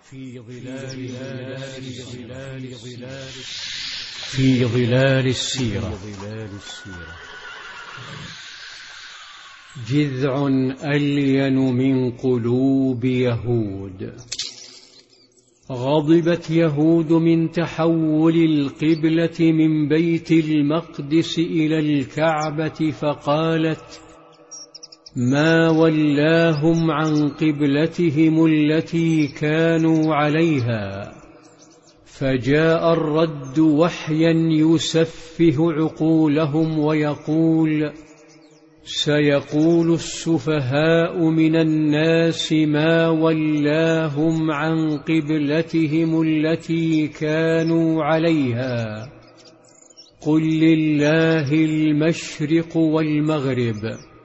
في ظلال السيرة. جذع ألين من قلوب يهود. غضبت يهود من تحول القبلة من بيت المقدس إلى الكعبة، فقالت: ما ولاهم عن قبلتهم التي كانوا عليها. فجاء الرد وحيا يسفه عقولهم ويقول: سيقول السفهاء من الناس ما ولاهم عن قبلتهم التي كانوا عليها، قل لله المشرق والمغرب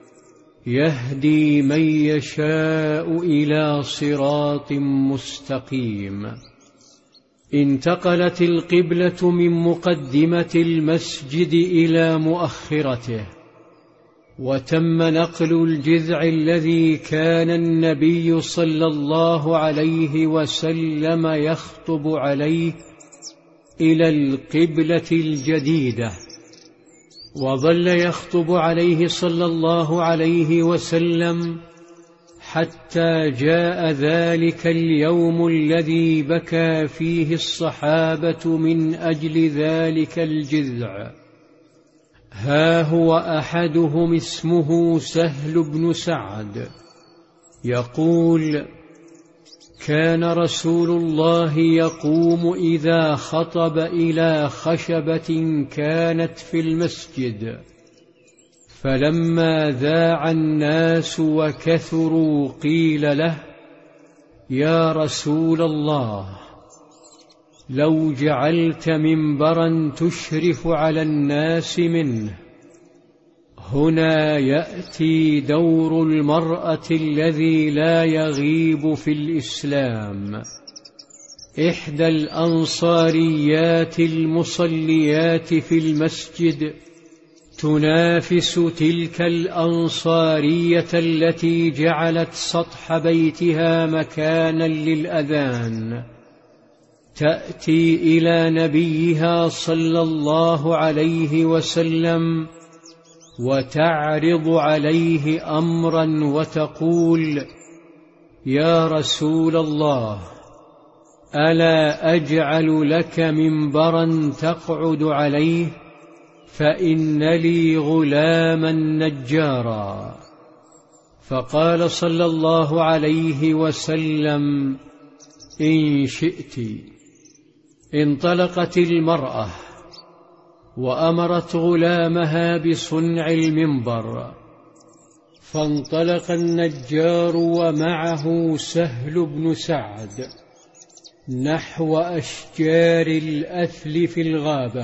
يهدي من يشاء إلى صراط مستقيم. انتقلت القبلة من مقدمة المسجد إلى مؤخرته، وتم نقل الجذع الذي كان النبي صلى الله عليه وسلم يخطب عليه إلى القبلة الجديدة، وظل يخطب عليه صلى الله عليه وسلم حتى جاء ذلك اليوم الذي بكى فيه الصحابة من أجل ذلك الجذع. ها هو أحدهم اسمه سهل بن سعد يقول: كان رسول الله يقوم إذا خطب إلى خشبة كانت في المسجد، فلما ذاع الناس وكثروا قيل له: يا رسول الله، لو جعلت منبرا تشرف على الناس منه. هنا يأتي دور المرأة الذي لا يغيب في الإسلام. إحدى الأنصاريات المصليات في المسجد تنافس تلك الأنصارية التي جعلت سطح بيتها مكانا للأذان، تأتي إلى نبيها صلى الله عليه وسلم وتعرض عليه أمرا وتقول: يا رسول الله، ألا أجعل لك منبرا تقعد عليه؟ فإن لي غلاما نجارا. فقال صلى الله عليه وسلم: إن شئت. انطلقت المرأة وأمرت غلامها بصنع المنبر، فانطلق النجار ومعه سهل بن سعد نحو أشجار الأثل في الغابة.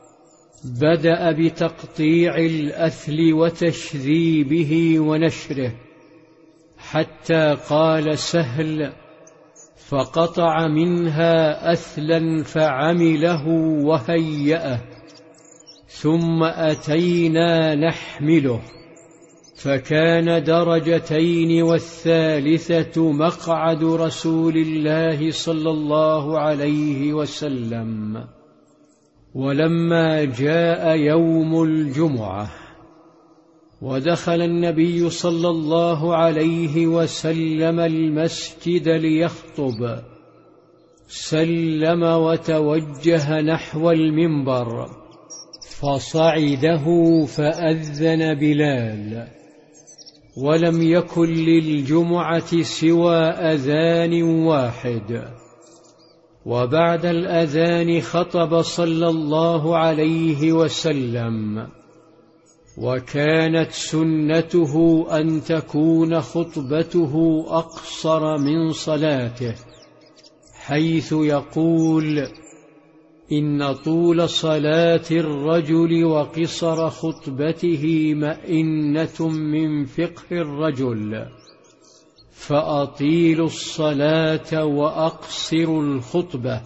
بدأ بتقطيع الأثل وتشذيبه ونشره، حتى قال سهل: فقطع منها أثلا فعمله وهيأه، ثم أتينا نحمله، فكان درجتين والثالثة مقعد رسول الله صلى الله عليه وسلم. ولما جاء يوم الجمعة ودخل النبي صلى الله عليه وسلم المسجد ليخطب، سلم وتوجه نحو المنبر، فصعده فأذن بلال، ولم يكن للجمعة سوى أذان واحد. وبعد الأذان خطب صلى الله عليه وسلم، وكانت سنته أن تكون خطبته أقصر من صلاته، حيث يقول: إن طول صلاة الرجل وقصر خطبته مئنة من فقه الرجل، فأطيلوا الصلاة وأقصروا الخطبة،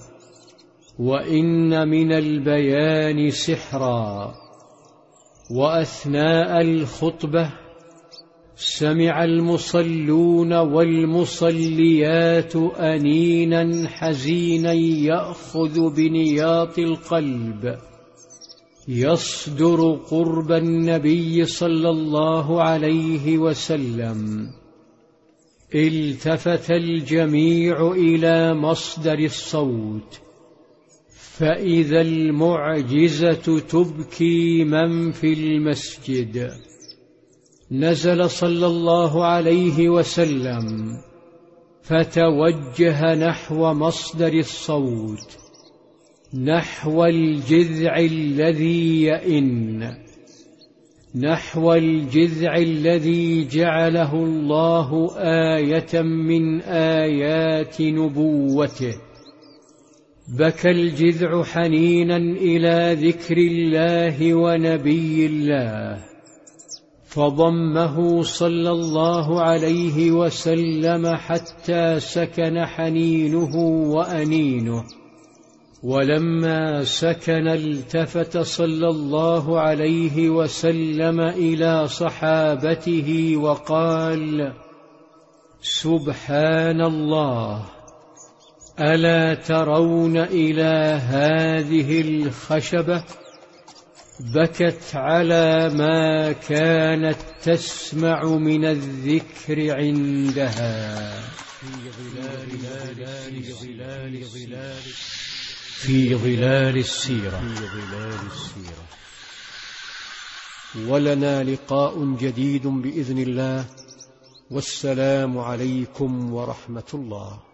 وإن من البيان سحرا. وأثناء الخطبة سمع المصلون والمصليات أنينا حزينا يأخذ بنياط القلب يصدر قرب النبي صلى الله عليه وسلم. التفت الجميع إلى مصدر الصوت، فإذا المعجزة تبكي من في المسجد. نزل صلى الله عليه وسلم فتوجه نحو مصدر الصوت، نحو الجذع الذي يئن، نحو الجذع الذي جعله الله آية من آيات نبوته. بكى الجذع حنينا إلى ذكر الله ونبي الله، فضمه صلى الله عليه وسلم حتى سكن حنينه وأنينه. ولما سكن التفت صلى الله عليه وسلم إلى صحابته وقال: سبحان الله، ألا ترون إلى هذه الخشبة؟ بكت على ما كانت تسمع من الذكر عندها. في ظلال السيرة. ولنا لقاء جديد بإذن الله، والسلام عليكم ورحمة الله.